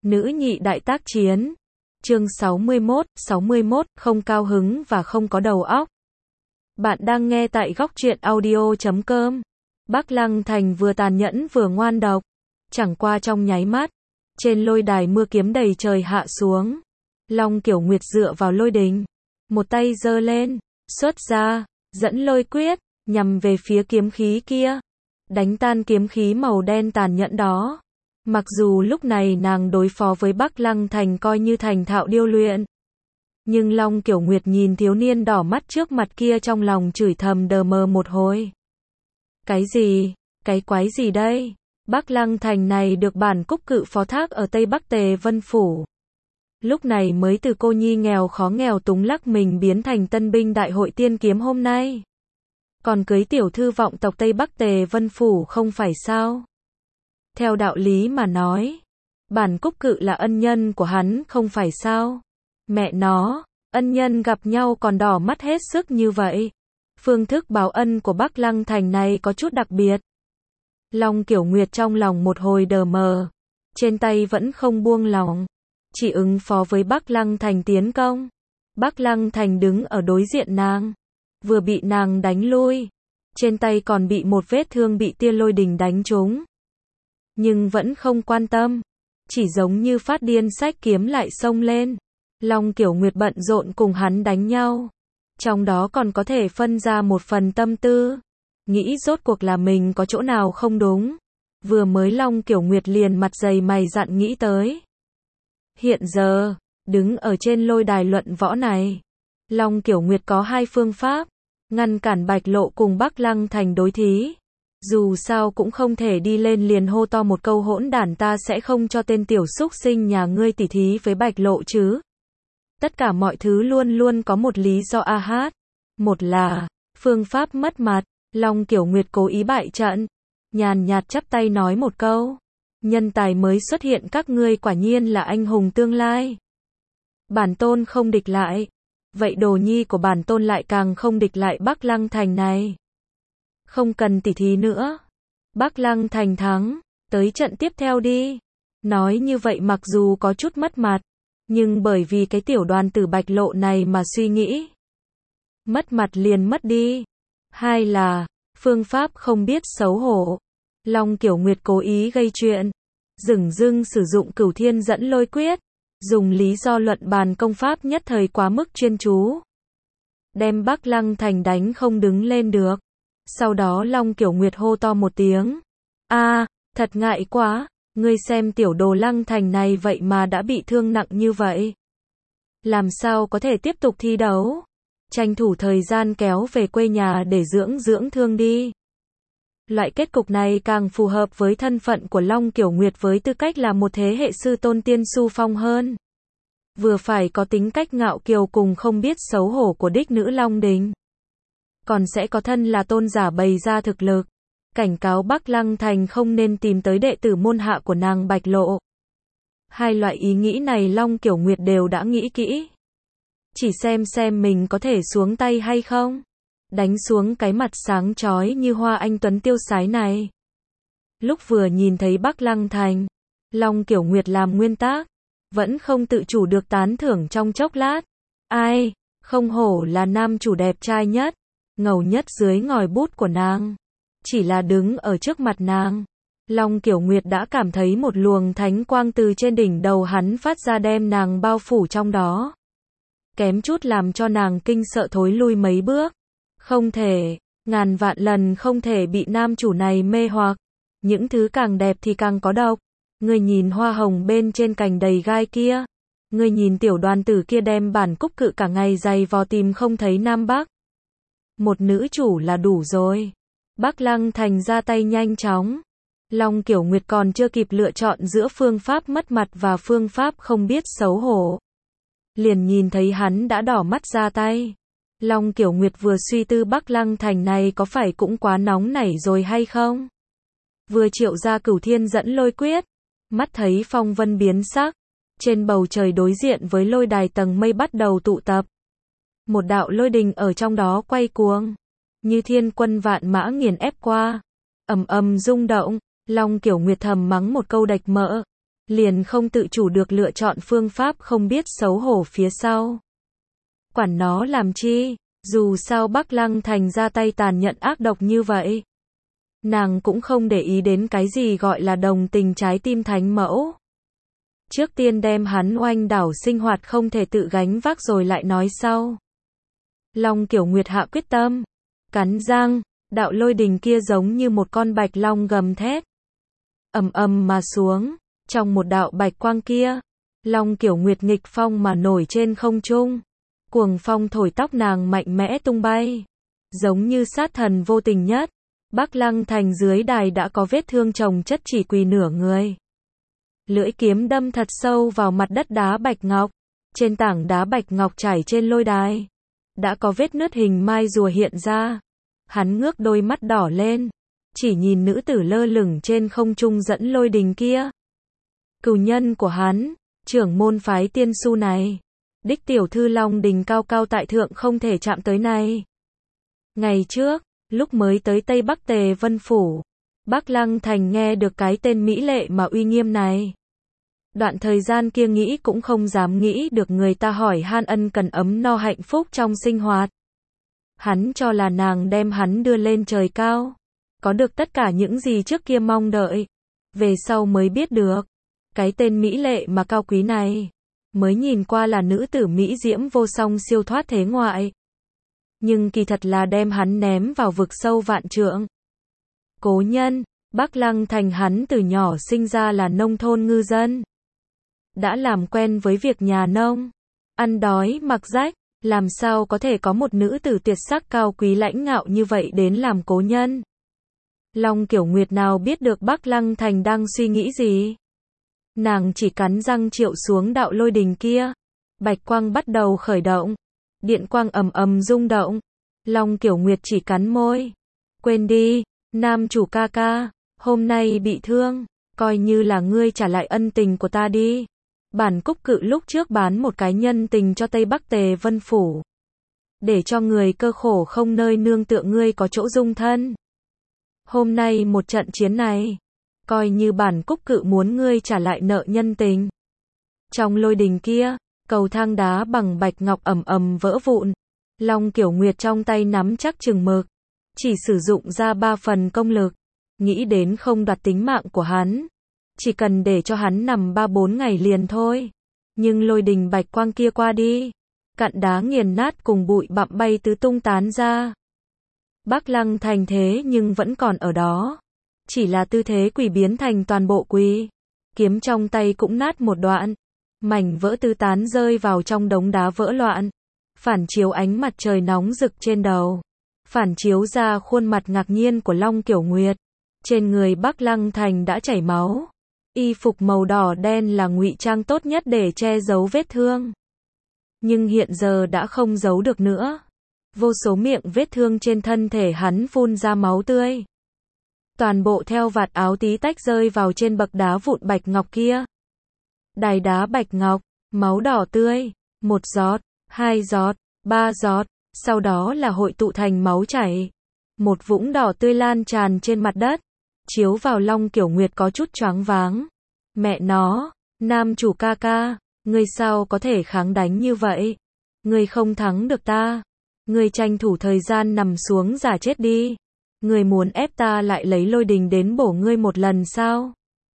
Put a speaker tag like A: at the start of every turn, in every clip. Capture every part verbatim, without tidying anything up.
A: Nữ nhị đại tác chiến. Chương sáu mươi mốt, sáu mươi mốt, không cao hứng và không có đầu óc. Bạn đang nghe tại góc truyện audio chấm com. Bắc Lăng Thành vừa tàn nhẫn vừa ngoan độc. Chẳng qua trong nháy mắt, trên lôi đài mưa kiếm đầy trời hạ xuống. Long Kiểu Nguyệt dựa vào lôi đình, một tay giơ lên, xuất ra, dẫn lôi quyết, nhằm về phía kiếm khí kia, đánh tan kiếm khí màu đen tàn nhẫn đó. Mặc dù lúc này nàng đối phó với Bắc Lăng Thành coi như thành thạo điêu luyện, nhưng Long Kiểu Nguyệt nhìn thiếu niên đỏ mắt trước mặt kia trong lòng chửi thầm đờ mờ một hồi. Cái gì? Cái quái gì đây? Bắc Lăng Thành này được bản Cúc Cự phó thác ở Tây Bắc Tề Vân Phủ. Lúc này mới từ cô nhi nghèo khó nghèo túng lắc mình biến thành tân binh đại hội tiên kiếm hôm nay. Còn cưới tiểu thư vọng tộc Tây Bắc Tề Vân Phủ không phải sao? Theo đạo lý mà nói, bản Cúc Cự là ân nhân của hắn không phải sao? Mẹ nó, ân nhân gặp nhau còn đỏ mắt hết sức như vậy. Phương thức báo ân của Bắc Lăng Thành này có chút đặc biệt. Long Kiểu Nguyệt trong lòng một hồi đờ mờ, trên tay vẫn không buông lỏng, chỉ ứng phó với Bắc Lăng Thành tiến công. Bắc Lăng Thành đứng ở đối diện nàng, vừa bị nàng đánh lui, trên tay còn bị một vết thương bị tia lôi đình đánh trúng. Nhưng vẫn không quan tâm, chỉ giống như phát điên xách kiếm lại xông lên. Long Kiểu Nguyệt bận rộn cùng hắn đánh nhau, trong đó còn có thể phân ra một phần tâm tư, nghĩ rốt cuộc là mình có chỗ nào không đúng. Vừa mới Long Kiểu Nguyệt liền mặt dày mày dặn nghĩ tới. Hiện giờ, đứng ở trên lôi đài luận võ này, Long Kiểu Nguyệt có hai phương pháp, ngăn cản Bạch Lộ cùng Bắc Lăng Thành đối thí. Dù sao cũng không thể đi lên liền hô to một câu hỗn đản ta sẽ không cho tên tiểu xúc sinh nhà ngươi tỉ thí với Bạch Lộ chứ. Tất cả mọi thứ luôn luôn có một lý do a hát. Một là, phương pháp mất mặt. Long Kiểu Nguyệt cố ý bại trận, nhàn nhạt chắp tay nói một câu. Nhân tài mới xuất hiện các ngươi quả nhiên là anh hùng tương lai. Bản tôn không địch lại. Vậy đồ nhi của bản tôn lại càng không địch lại Bắc Lăng Thành này. Không cần tỉ thí nữa. Bắc Lăng Thành thắng, tới trận tiếp theo đi. Nói như vậy mặc dù có chút mất mặt, nhưng bởi vì cái tiểu đoàn tử Bạch Lộ này mà suy nghĩ. Mất mặt liền mất đi. Hai là, phương pháp không biết xấu hổ. Long Kiểu Nguyệt cố ý gây chuyện, dửng dưng sử dụng Cửu Thiên dẫn lôi quyết, dùng lý do luận bàn công pháp nhất thời quá mức chuyên chú, đem Bắc Lăng Thành đánh không đứng lên được. Sau đó Long Kiểu Nguyệt hô to một tiếng. A, à, thật ngại quá, ngươi xem tiểu đồ Lăng Thành này vậy mà đã bị thương nặng như vậy. Làm sao có thể tiếp tục thi đấu? Tranh thủ thời gian kéo về quê nhà để dưỡng dưỡng thương đi. Loại kết cục này càng phù hợp với thân phận của Long Kiểu Nguyệt với tư cách là một thế hệ sư tôn tiên su phong hơn. Vừa phải có tính cách ngạo kiều cùng không biết xấu hổ của đích nữ Long Đình, còn sẽ có thân là tôn giả bày ra thực lực, cảnh cáo Bắc Lăng Thành không nên tìm tới đệ tử môn hạ của nàng Bạch Lộ. Hai loại ý nghĩ này Long Kiểu Nguyệt đều đã nghĩ kỹ. Chỉ xem xem mình có thể xuống tay hay không. Đánh xuống cái mặt sáng chói như hoa anh tuấn tiêu sái này. Lúc vừa nhìn thấy Bắc Lăng Thành, Long Kiểu Nguyệt làm nguyên tác, vẫn không tự chủ được tán thưởng trong chốc lát. Ai, không hổ là nam chủ đẹp trai nhất, ngầu nhất dưới ngòi bút của nàng. Chỉ là đứng ở trước mặt nàng, Long Kiểu Nguyệt đã cảm thấy một luồng thánh quang từ trên đỉnh đầu hắn phát ra đem nàng bao phủ trong đó. Kém chút làm cho nàng kinh sợ thối lui mấy bước. Không thể, ngàn vạn lần không thể bị nam chủ này mê hoặc. Những thứ càng đẹp thì càng có độc. Ngươi nhìn hoa hồng bên trên cành đầy gai kia. Ngươi nhìn tiểu đoàn tử kia đem bản Cúc Cự cả ngày giày vò tìm không thấy Nam Bắc. Một nữ chủ là đủ rồi. Bắc Lăng Thành ra tay nhanh chóng. Long Kiểu Nguyệt còn chưa kịp lựa chọn giữa phương pháp mất mặt và phương pháp không biết xấu hổ, liền nhìn thấy hắn đã đỏ mắt ra tay. Long Kiểu Nguyệt vừa suy tư Bắc Lăng Thành này có phải cũng quá nóng nảy rồi hay không? Vừa triệu ra Cửu Thiên dẫn lôi quyết, mắt thấy phong vân biến sắc, trên bầu trời đối diện với lôi đài tầng mây bắt đầu tụ tập. Một đạo lôi đình ở trong đó quay cuồng, như thiên quân vạn mã nghiền ép qua, ầm ầm rung động. Long Kiểu Nguyệt thầm mắng một câu đạch mỡ, liền không tự chủ được lựa chọn phương pháp không biết xấu hổ phía sau. Quản nó làm chi, dù sao Bắc Lăng Thành ra tay tàn nhẫn ác độc như vậy. Nàng cũng không để ý đến cái gì gọi là đồng tình trái tim thánh mẫu. Trước tiên đem hắn oanh đảo sinh hoạt không thể tự gánh vác rồi lại nói sau. Long Kiểu Nguyệt hạ quyết tâm, cắn răng, đạo lôi đình kia giống như một con bạch long gầm thét. Ầm ầm mà xuống, trong một đạo bạch quang kia, Long Kiểu Nguyệt nghịch phong mà nổi trên không trung. Cuồng phong thổi tóc nàng mạnh mẽ tung bay, giống như sát thần vô tình nhất. Bắc Lăng Thành dưới đài đã có vết thương chồng chất chỉ quỳ nửa người. Lưỡi kiếm đâm thật sâu vào mặt đất đá bạch ngọc, trên tảng đá bạch ngọc trải trên lôi đài. Đã có vết nứt hình mai rùa hiện ra. Hắn ngước đôi mắt đỏ lên, chỉ nhìn nữ tử lơ lửng trên không trung dẫn lôi đình kia. Cừu nhân của hắn, trưởng môn phái Tiên Su này. Đích tiểu thư Long Đình cao cao tại thượng không thể chạm tới này. Ngày trước, lúc mới tới Tây Bắc Tề Vân Phủ, Bắc Lăng Thành nghe được cái tên mỹ lệ mà uy nghiêm này. Đoạn thời gian kia nghĩ cũng không dám nghĩ được người ta hỏi han ân cần ấm no hạnh phúc trong sinh hoạt. Hắn cho là nàng đem hắn đưa lên trời cao, có được tất cả những gì trước kia mong đợi. Về sau mới biết được, cái tên mỹ lệ mà cao quý này, mới nhìn qua là nữ tử mỹ diễm vô song siêu thoát thế ngoại. Nhưng kỳ thật là đem hắn ném vào vực sâu vạn trượng. Cố nhân, Bắc Lăng Thành hắn từ nhỏ sinh ra là nông thôn ngư dân. Đã làm quen với việc nhà nông, ăn đói mặc rách, làm sao có thể có một nữ tử tuyệt sắc cao quý lãnh ngạo như vậy đến làm cố nhân. Long Kiểu Nguyệt nào biết được Bắc Lăng Thành đang suy nghĩ gì. Nàng chỉ cắn răng triệu xuống đạo lôi đình kia. Bạch quang bắt đầu khởi động. Điện quang ầm ầm rung động. Long Kiểu Nguyệt chỉ cắn môi. Quên đi, nam chủ ca ca, hôm nay bị thương, coi như là ngươi trả lại ân tình của ta đi. Bản Cúc Cự lúc trước bán một cái nhân tình cho Tây Bắc Tề Vân Phủ. Để cho người cơ khổ không nơi nương tựa ngươi có chỗ dung thân. Hôm nay một trận chiến này, coi như bản Cúc Cự muốn ngươi trả lại nợ nhân tình. Trong lôi đình kia, cầu thang đá bằng bạch ngọc ầm ầm vỡ vụn. Long Kiểu Nguyệt trong tay nắm chắc chừng mực, chỉ sử dụng ra ba phần công lực, nghĩ đến không đoạt tính mạng của hắn, chỉ cần để cho hắn nằm ba bốn ngày liền thôi. Nhưng lôi đình bạch quang kia qua đi, cặn đá nghiền nát cùng bụi bặm bay tứ tung tán ra. Bắc Lăng Thành thế nhưng vẫn còn ở đó, chỉ là tư thế quỳ biến thành toàn bộ quỳ. Kiếm trong tay cũng nát một đoạn, mảnh vỡ tứ tán rơi vào trong đống đá vỡ loạn, phản chiếu ánh mặt trời nóng rực trên đầu, phản chiếu ra khuôn mặt ngạc nhiên của Long Kiểu Nguyệt. Trên người Bắc Lăng Thành đã chảy máu, y phục màu đỏ đen là ngụy trang tốt nhất để che giấu vết thương. Nhưng hiện giờ đã không giấu được nữa. Vô số miệng vết thương trên thân thể hắn phun ra máu tươi. Toàn bộ theo vạt áo tí tách rơi vào trên bậc đá vụn bạch ngọc kia. Đài đá bạch ngọc, máu đỏ tươi, một giọt, hai giọt, ba giọt, sau đó là hội tụ thành máu chảy. Một vũng đỏ tươi lan tràn trên mặt đất, chiếu vào Long Kiểu Nguyệt có chút choáng váng. Mẹ nó, nam chủ ca ca, ngươi sao có thể kháng đánh như vậy? Ngươi không thắng được ta. Ngươi tranh thủ thời gian nằm xuống giả chết đi. Ngươi muốn ép ta lại lấy lôi đình đến bổ ngươi một lần sao?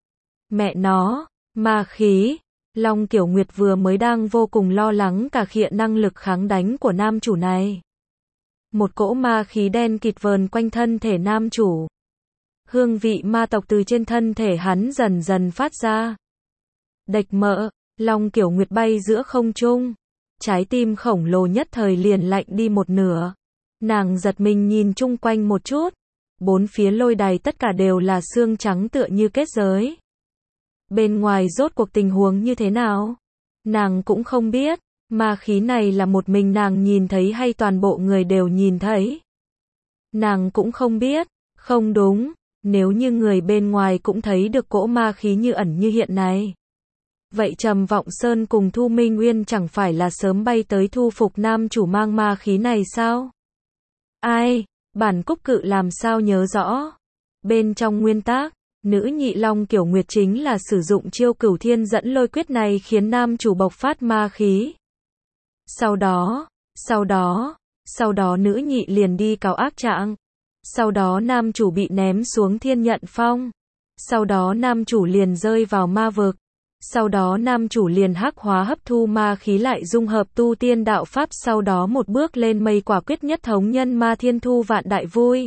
A: Mẹ nó, ma khí. Long Kiểu Nguyệt vừa mới đang vô cùng lo lắng cả khịa năng lực kháng đánh của nam chủ này. Một cỗ ma khí đen kịt vờn quanh thân thể nam chủ. Hương vị ma tộc từ trên thân thể hắn dần dần phát ra. Đệch mỡ, Long Kiểu Nguyệt bay giữa không trung. Trái tim khổng lồ nhất thời liền lạnh đi một nửa. Nàng giật mình nhìn chung quanh một chút. Bốn phía lôi đài tất cả đều là xương trắng tựa như kết giới. Bên ngoài rốt cuộc tình huống như thế nào? Nàng cũng không biết. Ma khí này là một mình nàng nhìn thấy hay toàn bộ người đều nhìn thấy? Nàng cũng không biết. Không đúng. Nếu như người bên ngoài cũng thấy được cỗ ma khí như ẩn như hiện này, vậy Trầm Vọng Sơn cùng Thu Minh Uyên chẳng phải là sớm bay tới thu phục nam chủ mang ma khí này sao? Ai? Bản Cúc Cự làm sao nhớ rõ? Bên trong nguyên tác, Nữ nhị Long Kiểu Nguyệt chính là sử dụng chiêu Cửu Thiên Dẫn Lôi Quyết này khiến nam chủ bộc phát ma khí. Sau đó, sau đó, sau đó nữ nhị liền đi cáo ác trạng. Sau đó nam chủ bị ném xuống Thiên Nhận Phong. Sau đó nam chủ liền rơi vào ma vực. Sau đó nam chủ liền hắc hóa hấp thu ma khí lại dung hợp tu tiên đạo pháp, sau đó một bước lên mây quả quyết nhất thống nhân ma thiên thu vạn đại vui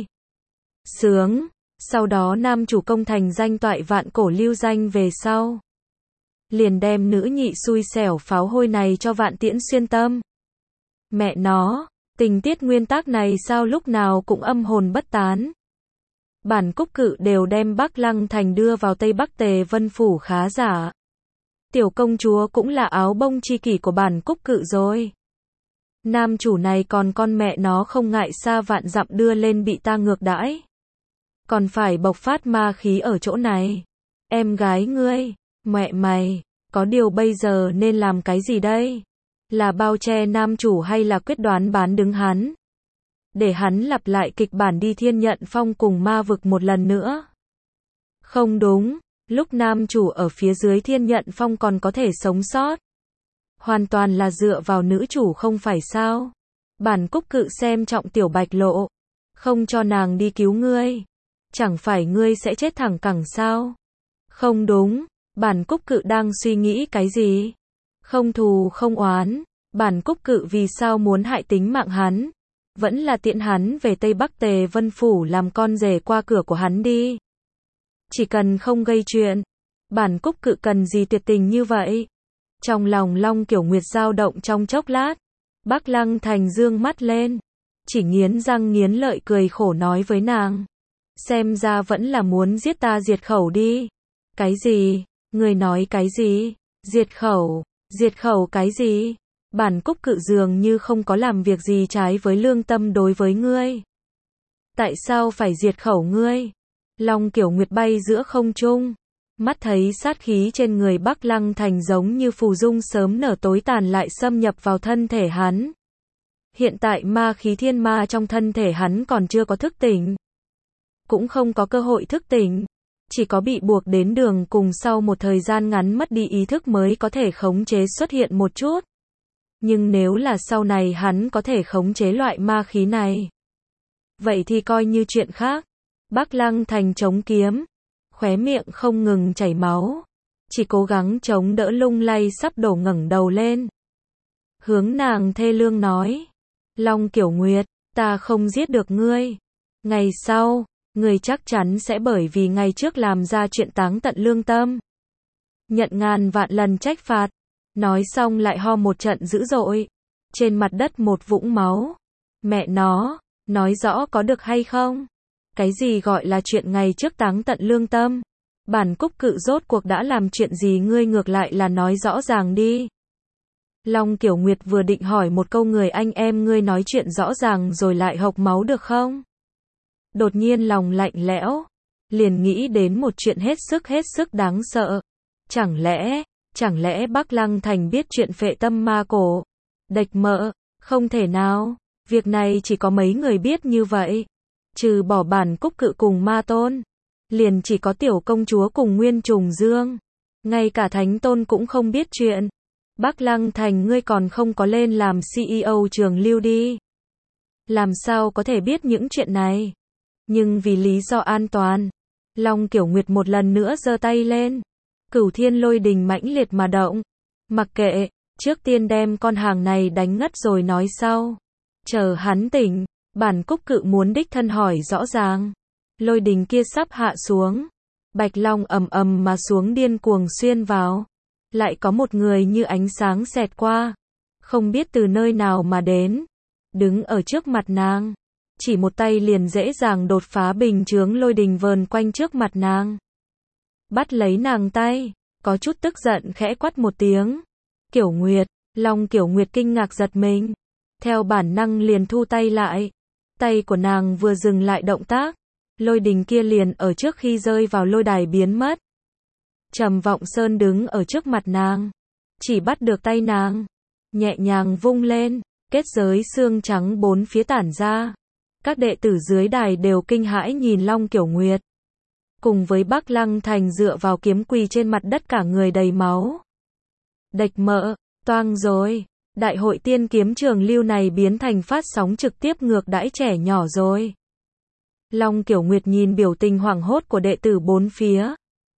A: sướng. Sau đó nam chủ công thành danh toại vạn cổ lưu danh về sau. Liền đem nữ nhị xui xẻo pháo hôi này cho Vạn Tiễn xuyên tâm. Mẹ nó, tình tiết nguyên tác này sao lúc nào cũng âm hồn bất tán. Bản Cúc Cự đều đem Bắc Lăng Thành đưa vào Tây Bắc Tề Vân Phủ khá giả. Tiểu công chúa cũng là áo bông chi kỷ của Bản Cúc Cự rồi. Nam chủ này còn con mẹ nó không ngại xa vạn dặm đưa lên bị ta ngược đãi. Còn phải bộc phát ma khí ở chỗ này. Em gái ngươi, mẹ mày, có điều bây giờ nên làm cái gì đây? Là bao che nam chủ hay là quyết đoán bán đứng hắn? Để hắn lặp lại kịch bản đi Thiên Nhận Phong cùng ma vực một lần nữa? Không đúng, lúc nam chủ ở phía dưới Thiên Nhận Phong còn có thể sống sót. Hoàn toàn là dựa vào nữ chủ không phải sao? Bản Cúc Cự xem trọng Tiểu Bạch Lộ, không cho nàng đi cứu ngươi. Chẳng phải ngươi sẽ chết thẳng cẳng sao? Không đúng, Bản Cúc Cự đang suy nghĩ cái gì? Không thù không oán, Bản Cúc Cự vì sao muốn hại tính mạng hắn? Vẫn là tiện hắn về Tây Bắc Tề Vân Phủ làm con rể qua cửa của hắn đi. Chỉ cần không gây chuyện, Bản Cúc Cự cần gì tuyệt tình như vậy? Trong lòng Long Kiểu Nguyệt dao động trong chốc lát, Bắc Lăng Thành dương mắt lên, chỉ nghiến răng nghiến lợi cười khổ nói với nàng. Xem ra vẫn là muốn giết ta diệt khẩu đi. Cái gì? Người nói cái gì? Diệt khẩu? Diệt khẩu cái gì? Bản Cúc Cự dường như không có làm việc gì trái với lương tâm đối với ngươi. Tại sao phải diệt khẩu ngươi? Long Kiểu Nguyệt bay giữa không trung, mắt thấy sát khí trên người Bắc Lăng Thành giống như phù dung sớm nở tối tàn lại xâm nhập vào thân thể hắn. Hiện tại ma khí thiên ma trong thân thể hắn còn chưa có thức tỉnh. Cũng không có cơ hội thức tỉnh, chỉ có bị buộc đến đường cùng sau một thời gian ngắn mất đi ý thức mới có thể khống chế xuất hiện một chút. Nhưng nếu là sau này hắn có thể khống chế loại ma khí này, vậy thì coi như chuyện khác. Bắc Lăng Thành chống kiếm, khóe miệng không ngừng chảy máu, chỉ cố gắng chống đỡ lung lay sắp đổ ngẩng đầu lên. Hướng nàng thê lương nói, Long Kiểu Nguyệt, ta không giết được ngươi. Ngày sau, ngươi chắc chắn sẽ bởi vì ngày trước làm ra chuyện táng tận lương tâm, nhận ngàn vạn lần trách phạt. Nói xong lại ho một trận dữ dội. Trên mặt đất một vũng máu. Mẹ nó, nói rõ có được hay không? Cái gì gọi là chuyện ngày trước táng tận lương tâm? Bản Cúc Cự rốt cuộc đã làm chuyện gì, ngươi ngược lại là nói rõ ràng đi. Long Kiểu Nguyệt vừa định hỏi một câu, người anh em ngươi nói chuyện rõ ràng rồi lại hộc máu được không? Đột nhiên lòng lạnh lẽo, liền nghĩ đến một chuyện hết sức hết sức đáng sợ. Chẳng lẽ, chẳng lẽ Bắc Lăng Thành biết chuyện phệ tâm ma cổ? Địch mợ, không thể nào, việc này chỉ có mấy người biết như vậy. Trừ bỏ Bản Cúc Cự cùng Ma Tôn, liền chỉ có Tiểu Công Chúa cùng Nguyên Trùng Dương. Ngay cả Thánh Tôn cũng không biết chuyện. Bắc Lăng Thành ngươi còn không có lên làm xê e ô Trường Lưu đi. Làm sao có thể biết những chuyện này? Nhưng vì lý do an toàn, Long Kiểu Nguyệt một lần nữa giơ tay lên. Cửu Thiên Lôi Đình mãnh liệt mà động. Mặc kệ, trước tiên đem con hàng này đánh ngất rồi nói sau. Chờ hắn tỉnh, Bản Cúc Cự muốn đích thân hỏi rõ ràng. Lôi đình kia sắp hạ xuống. Bạch Long ầm ầm mà xuống điên cuồng xuyên vào. Lại có một người như ánh sáng xẹt qua. Không biết từ nơi nào mà đến. Đứng ở trước mặt nàng. Chỉ một tay liền dễ dàng đột phá bình chướng lôi đình vờn quanh trước mặt nàng. Bắt lấy nàng tay, có chút tức giận khẽ quát một tiếng. Kiểu Nguyệt, Long Kiểu Nguyệt kinh ngạc giật mình. Theo bản năng liền thu tay lại. Tay của nàng vừa dừng lại động tác, lôi đình kia liền ở trước khi rơi vào lôi đài biến mất. Trầm Vọng Sơn đứng ở trước mặt nàng, chỉ bắt được tay nàng, nhẹ nhàng vung lên, kết giới xương trắng bốn phía tản ra. Các đệ tử dưới đài đều kinh hãi nhìn Long Kiểu Nguyệt. cùng với Bắc Lăng Thành dựa vào kiếm quỳ trên mặt đất cả người đầy máu. Địch mợ, toang rồi, đại hội tiên kiếm trường lưu này biến thành phát sóng trực tiếp ngược đãi trẻ nhỏ rồi. Long Kiểu Nguyệt nhìn biểu tình hoảng hốt của đệ tử bốn phía.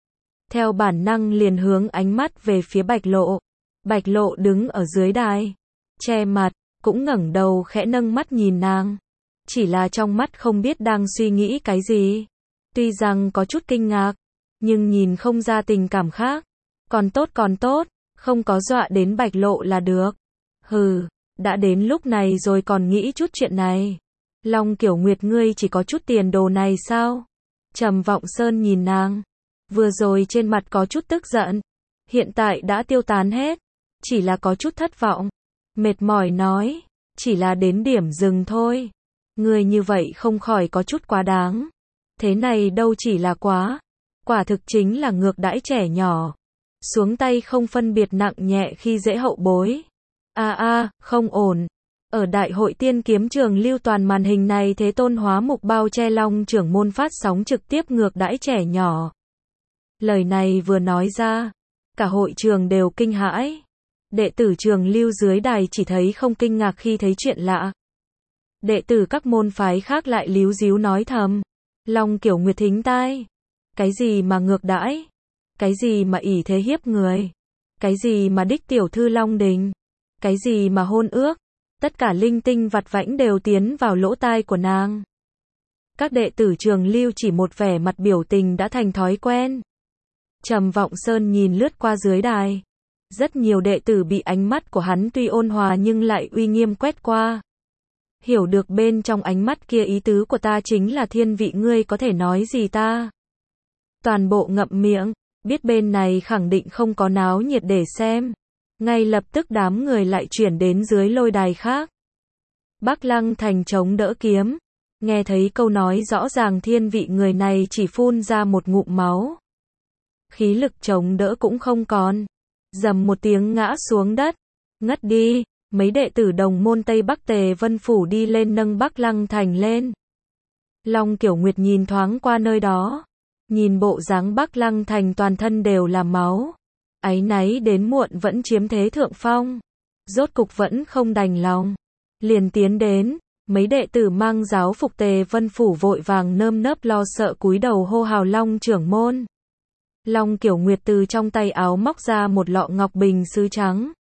A: Theo bản năng liền hướng ánh mắt về phía Bạch Lộ. Bạch Lộ đứng ở dưới đài, che mặt, cũng ngẩng đầu khẽ nâng mắt nhìn nàng. Chỉ là trong mắt không biết đang suy nghĩ cái gì. Tuy rằng có chút kinh ngạc, nhưng nhìn không ra tình cảm khác. Còn tốt còn tốt, không có dọa đến Bạch Lộ là được. Hừ, đã đến lúc này rồi còn nghĩ chút chuyện này. Long Kiểu Nguyệt ngươi chỉ có chút tiền đồ này sao? Trầm Vọng Sơn nhìn nàng. Vừa rồi trên mặt có chút tức giận. Hiện tại đã tiêu tán hết. Chỉ là có chút thất vọng. Mệt mỏi nói. Chỉ là đến điểm dừng thôi. Ngươi như vậy không khỏi có chút quá đáng. Thế này đâu chỉ là quá. Quả thực chính là ngược đãi trẻ nhỏ. Xuống tay không phân biệt nặng nhẹ khi dễ hậu bối. A a, không ổn. Ở đại hội tiên kiếm trường lưu toàn màn hình này Thế Tôn hóa mục bao che Long trưởng môn phát sóng trực tiếp ngược đãi trẻ nhỏ. Lời này vừa nói ra, cả hội trường đều kinh hãi. Đệ tử trường lưu dưới đài chỉ thấy không kinh ngạc khi thấy chuyện lạ. Đệ tử các môn phái khác lại líu díu nói thầm. Long Kiểu Nguyệt thính tai. Cái gì mà ngược đãi? Cái gì mà ỷ thế hiếp người? Cái gì mà đích tiểu thư Long Đình? Cái gì mà hôn ước? Tất cả linh tinh vặt vãnh đều tiến vào lỗ tai của nàng. Các đệ tử trường lưu chỉ một vẻ mặt biểu tình đã thành thói quen. Trầm Vọng Sơn nhìn lướt qua dưới đài. Rất nhiều đệ tử bị ánh mắt của hắn tuy ôn hòa nhưng lại uy nghiêm quét qua. Hiểu được bên trong ánh mắt kia ý tứ của ta chính là thiên vị ngươi có thể nói gì ta. Toàn bộ ngậm miệng, biết bên này khẳng định không có náo nhiệt để xem. Ngay lập tức đám người lại chuyển đến dưới lôi đài khác. Bắc Lăng Thành chống đỡ kiếm. Nghe thấy câu nói rõ ràng thiên vị người này chỉ phun ra một ngụm máu. Khí lực chống đỡ cũng không còn. Dầm một tiếng ngã xuống đất. Ngất đi. Mấy đệ tử đồng môn Tây Bắc Tề Vân Phủ đi lên nâng Bắc Lăng Thành lên. Long Kiểu Nguyệt nhìn thoáng qua nơi đó. Nhìn bộ dáng Bắc Lăng Thành toàn thân đều là máu. Áy náy đến muộn vẫn chiếm thế thượng phong. Rốt cục vẫn không đành lòng. Liền tiến đến. Mấy đệ tử mang giáo phục Tề Vân Phủ vội vàng nơm nớp lo sợ cúi đầu hô hào Long trưởng môn. Long Kiểu Nguyệt từ trong tay áo móc ra một lọ ngọc bình sứ trắng.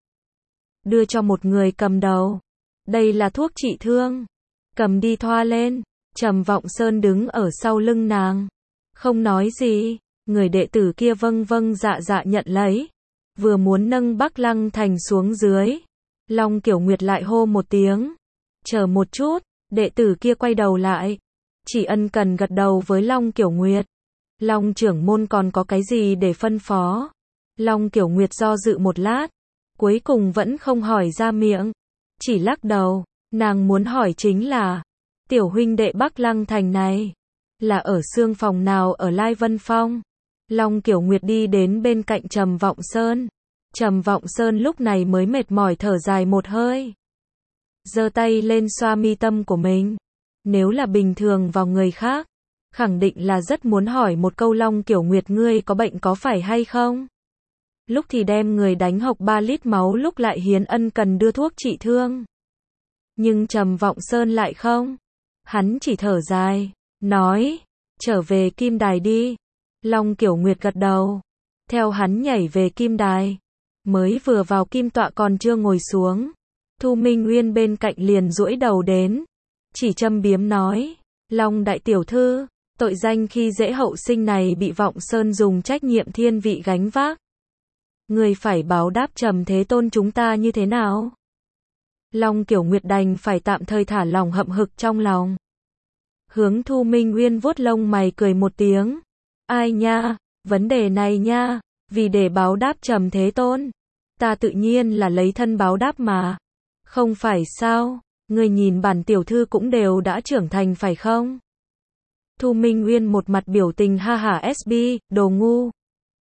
A: Đưa cho một người cầm đầu. Đây là thuốc trị thương. Cầm đi thoa lên. Trầm Vọng Sơn đứng ở sau lưng nàng. Không nói gì. Người đệ tử kia vâng vâng dạ dạ nhận lấy. Vừa muốn nâng Bắc Lăng Thành xuống dưới. Long Kiểu Nguyệt lại hô một tiếng. Chờ một chút. Đệ tử kia quay đầu lại. Chỉ ân cần gật đầu với Long Kiểu Nguyệt. Long trưởng môn còn có cái gì để phân phó? Long Kiểu Nguyệt do dự một lát. Cuối cùng vẫn không hỏi ra miệng. Chỉ lắc đầu. Nàng muốn hỏi chính là. Tiểu huynh đệ Bắc Lăng Thành này. Là ở xương phòng nào ở Lai Vân Phong? Long Kiểu Nguyệt đi đến bên cạnh Trầm Vọng Sơn. Trầm Vọng Sơn lúc này mới mệt mỏi thở dài một hơi. Giơ tay lên xoa mi tâm của mình. Nếu là bình thường vào người khác, khẳng định là rất muốn hỏi một câu Long Kiểu Nguyệt ngươi có bệnh có phải hay không? Lúc thì đem người đánh hộc ba lít máu lúc lại hiến ân cần đưa thuốc trị thương. Nhưng Trầm Vọng Sơn lại không. Hắn chỉ thở dài, nói, trở về kim đài đi. Long Kiểu Nguyệt gật đầu. Theo hắn nhảy về kim đài. Mới vừa vào kim tọa còn chưa ngồi xuống. Thu Minh Uyên bên cạnh liền duỗi đầu đến. Chỉ châm biếm nói, Long đại tiểu thư, tội danh khi dễ hậu sinh này bị Vọng Sơn dùng trách nhiệm thiên vị gánh vác. Người phải báo đáp Trầm Thế Tôn chúng ta như thế nào? Long Kiểu Nguyệt đành phải tạm thời thả lòng hậm hực trong lòng. Hướng Thu Minh Uyên vuốt lông mày cười một tiếng. Ai nha, vấn đề này nha, vì để báo đáp Trầm Thế Tôn. Ta tự nhiên là lấy thân báo đáp mà. Không phải sao, người nhìn bản tiểu thư cũng đều đã trưởng thành phải không? Thu Minh Uyên một mặt biểu tình ha hả ét bê, đồ ngu.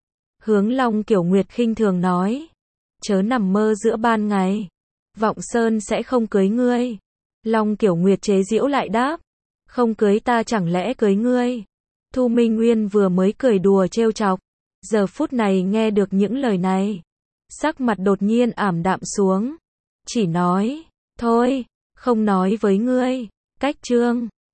A: Hướng Long Kiểu Nguyệt khinh thường nói. Chớ nằm mơ giữa ban ngày. Vọng Sơn sẽ không cưới ngươi. Long Kiểu Nguyệt chế giễu lại đáp. Không cưới ta chẳng lẽ cưới ngươi? Thu Minh Nguyên vừa mới cười đùa trêu chọc, giờ phút này nghe được những lời này, sắc mặt đột nhiên ảm đạm xuống, chỉ nói, thôi, không nói với ngươi, cách chương.